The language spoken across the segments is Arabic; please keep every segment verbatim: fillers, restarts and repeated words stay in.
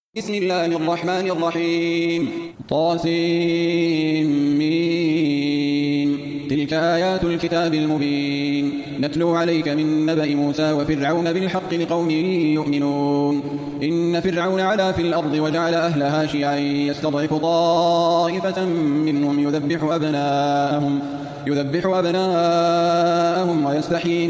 بسم الله الرحمن الرحيم طاسيم تلك آيات الكتاب المبين نتلو عليك من نبأ موسى وفرعون بالحق لقوم يؤمنون إن فرعون علا في الأرض وجعل أهلها شيعا يستضعف طائفة منهم يذبح أبناءهم يذبح أبناءهم ويستحيي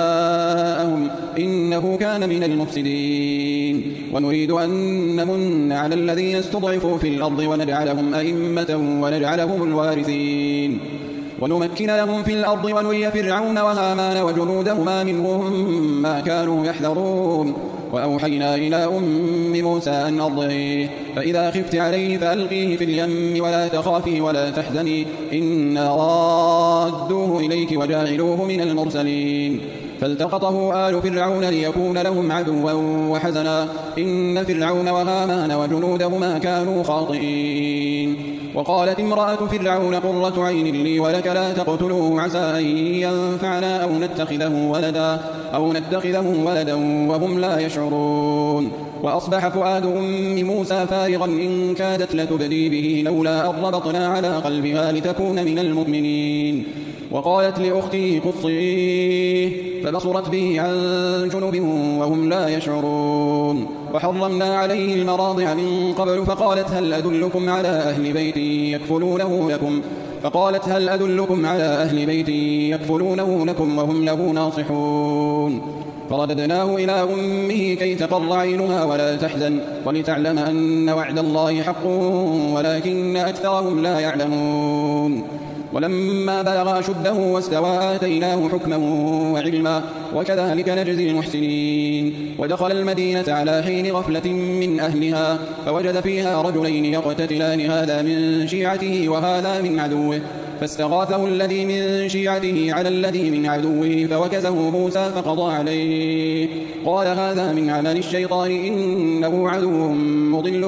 نساءهم إنه كان من المفسدين ونريد أن نمن على الذين استضعفوا في الأرض ونجعلهم أئمة ونجعلهم الوارثين ونمكن لهم في الأرض ونري فرعون وهامان وجنودهما منهم ما كانوا يحذرون وأوحينا إلى أم موسى أن أرضعيه فإذا خفت عليه فألقيه في اليم ولا تخافي ولا تحزني إنا رادوه إليك وجاعلوه من المرسلين فالتقطه آل فرعون ليكون لهم عدوا وحزنا إن فرعون وهامان وجنودهما كانوا خاطئين وقالت امرأة فرعون قرة عين لي ولك لا تقتلوه عسى أن ينفعنا أو نتخذه ولدا أو نتخذه ولدا وهم لا يشعرون وأصبح فؤاد أم موسى فارغا إن كادت لتبدي به لولا أن ربطنا على قلبها لتكون من المؤمنين وقالت لأخته قصيه فبصرت به عن جنب وهم لا يشعرون وحرمنا عليه المراضع من قبل فقالت هل أدلكم على أهل بيت يكفلونه لكم فقالت هل أدلكم على أهل بيت يكفلونه لكم وهم له ناصحون فرددناه إلى أمه كي تقر عينها ولا تحزن ولتعلم أن وعد الله حق ولكن أكثرهم لا يعلمون ولما بلغ أشده واستوى آتيناه حكما وعلما وكذلك نجزي المحسنين ودخل المدينة على حين غفلة من أهلها فوجد فيها رجلين يقتتلان هذا من شيعته وهذا من عدوه فاستغاثه الذي من شيعته على الذي من عدوه فوكزه موسى فقضى عليه قال هذا من عمل الشيطان إنه عدو مضل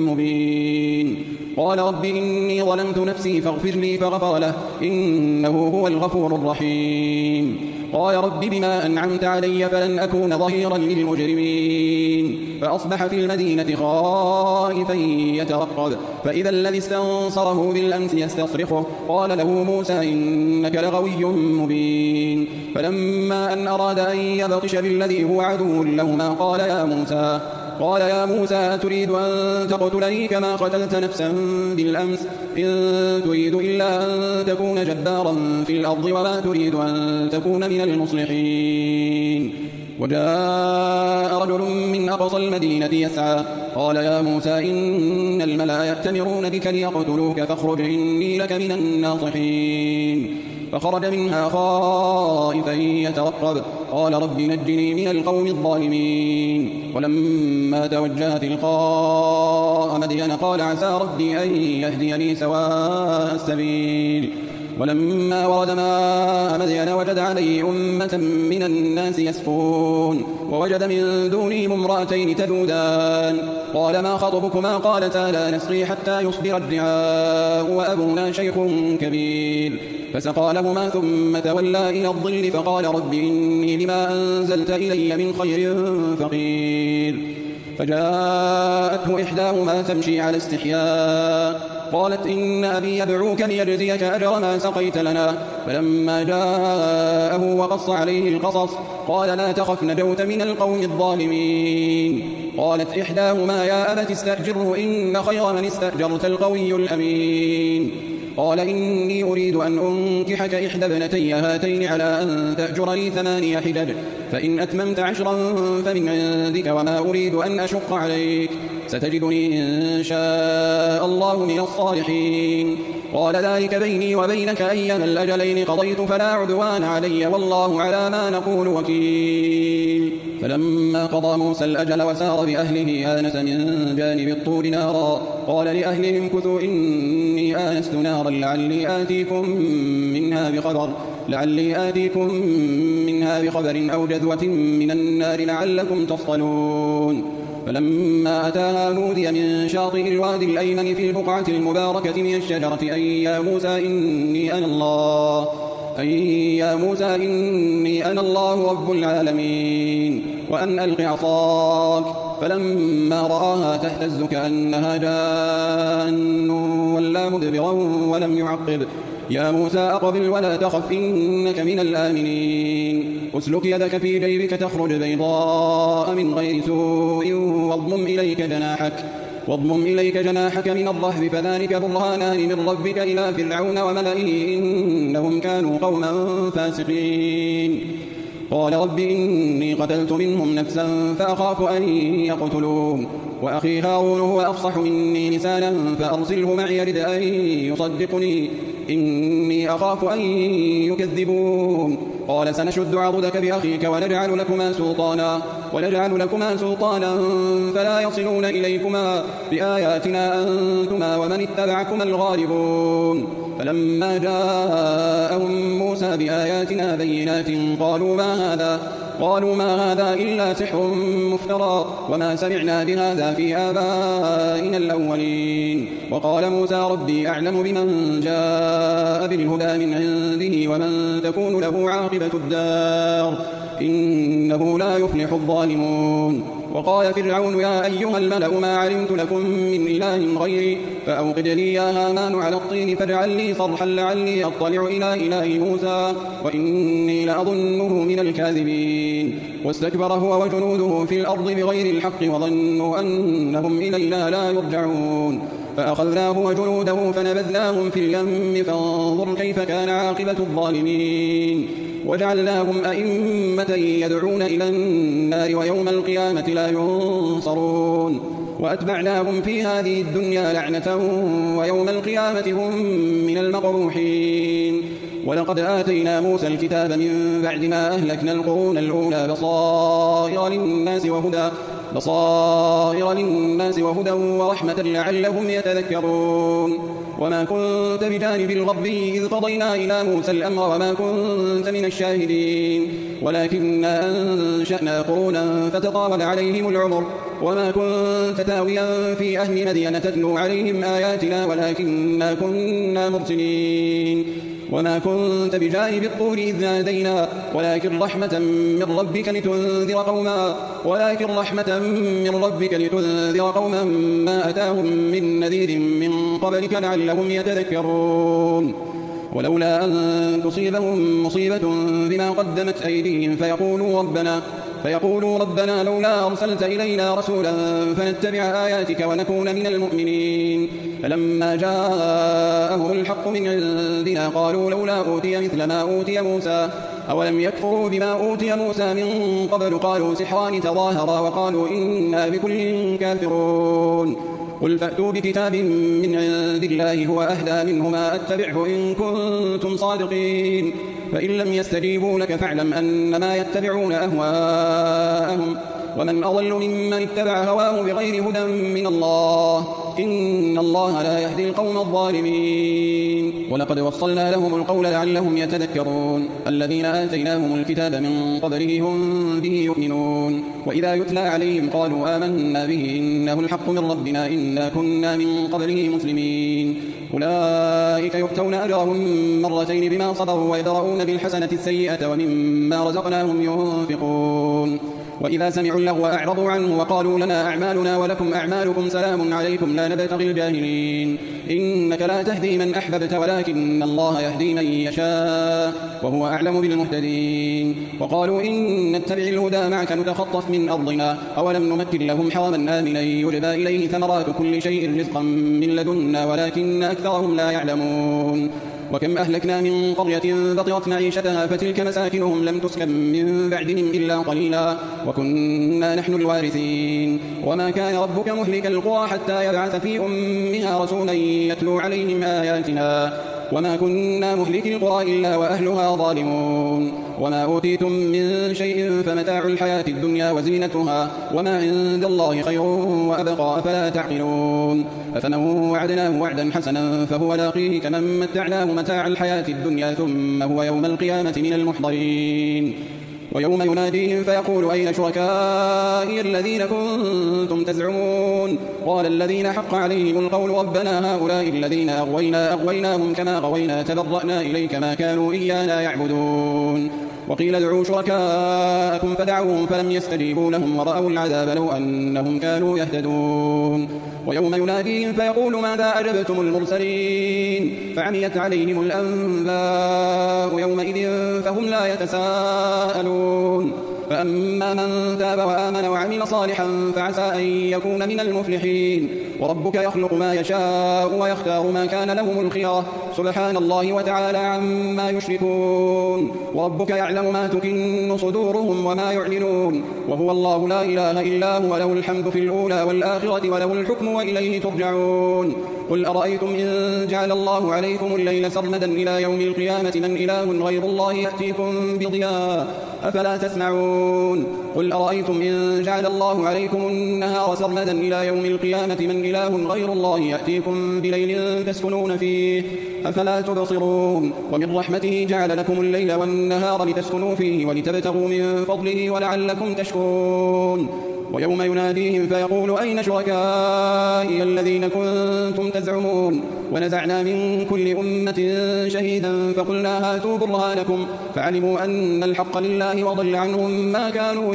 مبين قال رب إني ظلمت نفسي فاغفر لي فغفر له إنه هو الغفور الرحيم قال رب بما أنعمت علي فلن أكون ظهيرا للمجرمين فأصبح في المدينة خائفا يترقب فإذا الذي استنصره بالأمس يستصرخه قال له موسى إنك لغوي مبين فلما أن أراد أن يبطش بالذي هو عدو لهما قال يا موسى قال يا موسى تريد أن تقتلني كما قتلت نفسا بالأمس إن تريد إلا أن تكون جبارا في الأرض وما تريد أن تكون من المصلحين وجاء رجل من أقصى المدينة يسعى قال يا موسى إن الملأ يأتمرون بك ليقتلوك فاخرج إني لك من الناصحين فخرج منها خائفا يترقب قال رب نجني من القوم الظالمين ولما توجه تلقاء مدين قال عسى ربي أن يهديني سواء السبيل ولما ورد ماء مدين وجد عليه أمة من الناس يسقون ووجد من دونهم امرأتين تذودان قال ما خطبكما قالتا لا نسقي حتى يصدر الرعاء وأبونا شيخ كبير فسقى لهما ثم تولى إلى الظل فقال رب إني لما أنزلت إلي من خير فقير فجاءته إحداهما تمشي على استحياء قالت إن أبي يدعوك ليجزيك أجر ما سقيت لنا فلما جاءه وقص عليه القصص قال لا تخف نجوت من القوم الظالمين قالت إحداهما يا أبت استأجره إن خير من استأجرت القوي الأمين قال إني أريد أن أنكحك إحدى ابنتي هاتين على أن تأجرني ثماني حجج فإن أتممت عشرا فمن عندك وما أريد أن أشق عليك ستجدني إن شاء الله من الصالحين قال ذلك بيني وبينك أيما الأجلين قضيت فلا عدوان علي والله على ما نقول وكيل فلما قضى موسى الأجل وسار بأهله آنس من جانب الطور نارا قال لأهلهم كثوا إني آنست نارا لعلي آتيكم منها بخبر لعلي آتيكم منها بخبر أو جذوة من النار لعلكم تصطلون فلما أتاها نودي من شاطئ الوادي الأيمن في البقعة المباركة من الشجرة أن يا موسى إني أنا الله أن يا موسى إني أنا الله رب العالمين وأن ألق عصاك فلما رآها تهتز كأنها جان ولا مدبرا ولم يعقب يا موسى أقبل ولا تخف إنك من الآمنين أسلك يدك في جيبك تخرج بيضاء من غير سوء واضمم إليك جناحك واضمم إليك جناحك من الرهب فذلك برهانان من ربك إلى فرعون وملئه إنهم كانوا قوما فاسقين قال رب إني قتلت منهم نفسا فأخاف أن يقتلون وأخي هارون هو أفصح مني لسانا فأرسله معي يرد أن يصدقني إني أخاف أن يكذبون قال سنشد عضدك بأخيك ونجعل لكما سلطانا ونجعل لكما سلطانا فلا يصلون إليكما بآياتنا أنتما ومن اتبعكما الغالبون فلما جاءهم موسى بآياتنا بينات قالوا ما هذا قالوا ما هذا إلا سحر مفترى وما سمعنا بهذا في آبائنا الأولين وقال موسى ربي أعلم بمن جاء بالهدى من عنده ومن تكون له عاقبة الدار إنه لا يفلح الظالمون وقال فرعون يا أيها الملأ ما علمت لكم من إله غيري فأوقد لي يا هامان على الطين فاجعل لي صرحا لعلي أطلع إلى إله موسى وإني لأظنه من الكاذبين واستكبر هو وجنوده في الأرض بغير الحق وظنوا أنهم إلينا لا يرجعون فأخذناه وجنوده فنبذناهم في اليم فانظر كيف كان عاقبة الظالمين وجعلناهم أئمة يدعون إلى النار ويوم القيامة لا ينصرون وأتبعناهم في هذه الدنيا لعنة ويوم القيامة هم من المقروحين ولقد آتينا موسى الكتاب من بعد ما أهلكنا القرون الأولى بصائر للناس وهدى بصائر للناس وهدى ورحمة لعلهم يتذكرون وما كنت بجانب الغربي إذ قضينا إلى موسى الأمر وما كنت من الشاهدين ولكننا أنشأنا قرونا فتطاول عليهم العمر وما كنت تاويا في أهل مدين تتلو عليهم آياتنا ولكننا كنا مرسلين وما كنت بجانب الطور إذ نادينا ولكن رحمة من ربك لتنذر قوما ولكن رحمة من ربك لتنذر قوما ما أتاهم من نذير من قبلك لعلهم يتذكرون ولولا أن تصيبهم مصيبة بما قدمت أيديهم فيقولوا ربنا فيقولوا ربنا لولا أرسلت إلينا رسولا فنتبع آياتك ونكون من المؤمنين فلما جاءهم الحق من عندنا قالوا لولا أوتي مثل ما أوتي موسى أولم يكفروا بما أوتي موسى من قبل قالوا سحران تظاهرا وقالوا إنا بكل كافرون قل فأتوا بكتاب من عند الله هو أهدى منهما أتبعه إن كنتم صادقين فإن لم يستجيبوا لك فاعلم أنما يتبعون أهواءهم ومن أضل ممن اتبع هواه بغير هدى من الله إن الله لا يهدي القوم الظالمين ولقد وصلنا لهم القول لعلهم يتذكرون الذين آتيناهم الكتاب من قبله هم به يؤمنون وإذا يتلى عليهم قالوا آمنا به إنه الحق من ربنا إنا كنا من قبله مسلمين أولئك يؤتون أجرهم مرتين بما صبروا ويدرؤون بالحسنة السيئة ومما رزقناهم ينفقون وإذا سمعوا اللغو أعرضوا عنه وقالوا لنا أعمالنا ولكم أعمالكم سلام عليكم لا نبتغي الجاهلين إنك لا تهدي من أحببت ولكن الله يهدي من يشاء وهو أعلم بالمهتدين وقالوا إن نتبع الهدى معك نتخطف من أرضنا أولم نمكن لهم حرما آمنا يجبى إليه ثمرات كل شيء رزقا من لدنا ولكن أكثرهم لا يعلمون وكم أهلكنا من قرية بطرت معيشتها فتلك مساكنهم لم تسكن من بعدهم إلا قليلا وكنا نحن الوارثين وما كان ربك مهلك القرى حتى يبعث في أمها رسولا يتلو عليهم آياتنا وما كنا مهلك القرى إلا وأهلها ظالمون وما أوتيتم من شيء فمتاع الحياة الدنيا وزينتها وما عند الله خير وأبقى أفلا تعقلون أفمن وعدناه وعدا حسنا فهو لاقيه كمن متعناه متاع الحياة الدنيا ثم هو يوم القيامة من المحضرين ويوم يناديهم فيقول أين شركائي الذين كنتم تزعمون قال الذين حق عليهم القول ربنا هؤلاء الذين أغوينا أغويناهم كما غوينا تبرأنا إليك ما كانوا إيانا يعبدون وقيل ادعوا شركاءكم فدعوهم فلم يستجيبوا لهم ورأوا العذاب لو أنهم كانوا يهتدون ويوم يناديهم فيقول ماذا أجبتم المرسلين فعميت عليهم الأنباء يومئذ فهم لا يتساءلون فأما من تاب وآمن وعمل صالحا فعسى أن يكون من المفلحين وربك يخلق ما يشاء ويختار ما كان لهم الخيرة سبحان الله وتعالى عما يشركون وربك يعلم ما تكن صدورهم وما يعلنون وهو الله لا إله إلا هو له الحمد في الأولى والآخرة وله الحكم وإليه ترجعون قل أرأيتم إن جعل الله عليكم الليل سرمدا إلى يوم القيامة من إله غير الله يأتيكم بضياء أفلا تسمعون قل أرأيتم إن جعل الله عليكم النهار سرمدا إلى يوم القيامة من إله غير الله يأتيكم بليل تسكنون فيه أفلا تبصرون ومن رحمته جعل لكم الليل والنهار لتسكنوا فيه ولتبتغوا من فضله ولعلكم تشكرون ويوم يناديهم فيقول أين شركائي الذين كنتم تزعمون ونزعنا من كل أمة شهيدا فقلنا هاتوا برهانكم فعلموا أن الحق لله وضل عنهم ما كانوا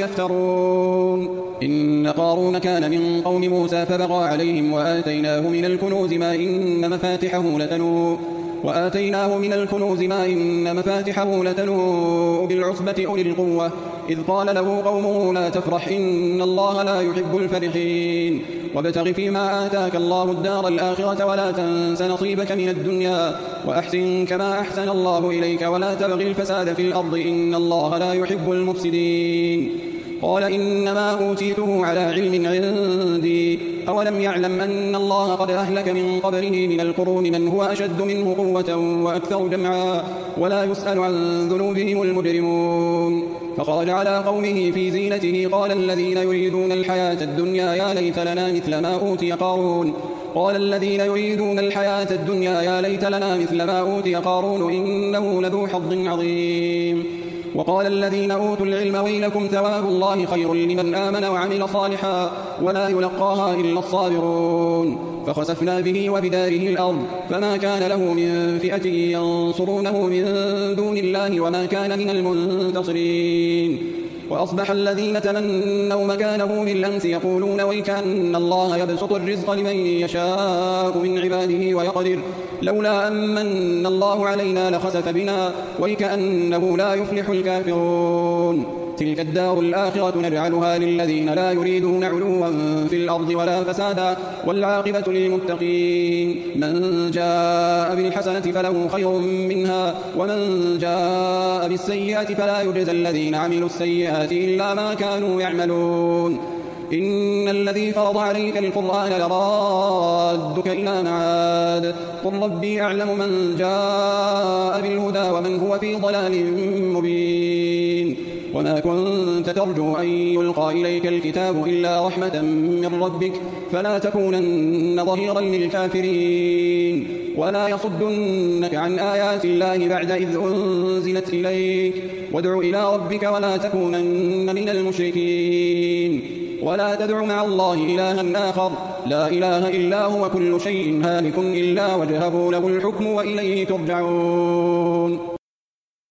يفترون إن قارون كان من قوم موسى فبغى عليهم وآتيناه من الكنوز ما إن مفاتحه لتنوء وآتيناه من الكنوز ما إن مفاتحه لتنوء بالعصبة أولي القوة إذ قال له قومه لا تفرح إن الله لا يحب الفرحين وابتغ فيما آتاك الله الدار الآخرة ولا تنس نصيبك من الدنيا وأحسن كما أحسن الله إليك ولا تبغ الفساد في الأرض إن الله لا يحب المفسدين قال إنما أوتيته على علم عندي أولم يعلم أن الله قد أهلك من قبله من القرون من هو أشد منه قوة وأكثر جمعا ولا يسأل عن ذنوبهم المجرمون فخرج على قومه في زينته قال الذين يريدون الحياة الدنيا يا ليت لنا مثل ما أوتي قارون قال الذين يريدون الحياة الدنيا يا ليت لنا مثل ما أوتي قارون إنه لذو حظ عظيم وقال الذين أوتوا العلم ويلكم ثواب الله خير لمن آمن وعمل صالحا ولا يلقاها إلا الصابرون فخسفنا به وبداره الأرض فما كان له من فئة ينصرونه من دون الله وما كان من المنتصرين وأصبح الذين تمنوا مكانه بالأمس يقولون ويكأن الله يبسط الرزق لمن يشاء من عباده ويقدر لولا أمن الله علينا لخسف بنا ويكأنه لا يفلح الكافرون تلك الدار الآخرة نجعلها للذين لا يريدون علوا في الأرض ولا فسادا والعاقبة للمتقين من جاء بالحسنة فله خير منها ومن جاء بالسيئة فلا يجزى الذين عملوا السيئات إلا ما كانوا يعملون إن الذي فرض عليك القرآن لرادك إلى معاد قل ربي أعلم من جاء بالهدى ومن هو في ضلال مبين وما كنت ترجو أن يلقى إليك الكتاب إلا رحمة من ربك فلا تكونن ظهيرا للكافرين ولا يصدنك عن آيات الله بعد إذ أنزلت إليك وادع إلى ربك ولا تكونن من المشركين ولا تدع مع الله إلها آخر لا إله إلا هو كل شيء هالك إلا وجهه له الحكم وإليه ترجعون.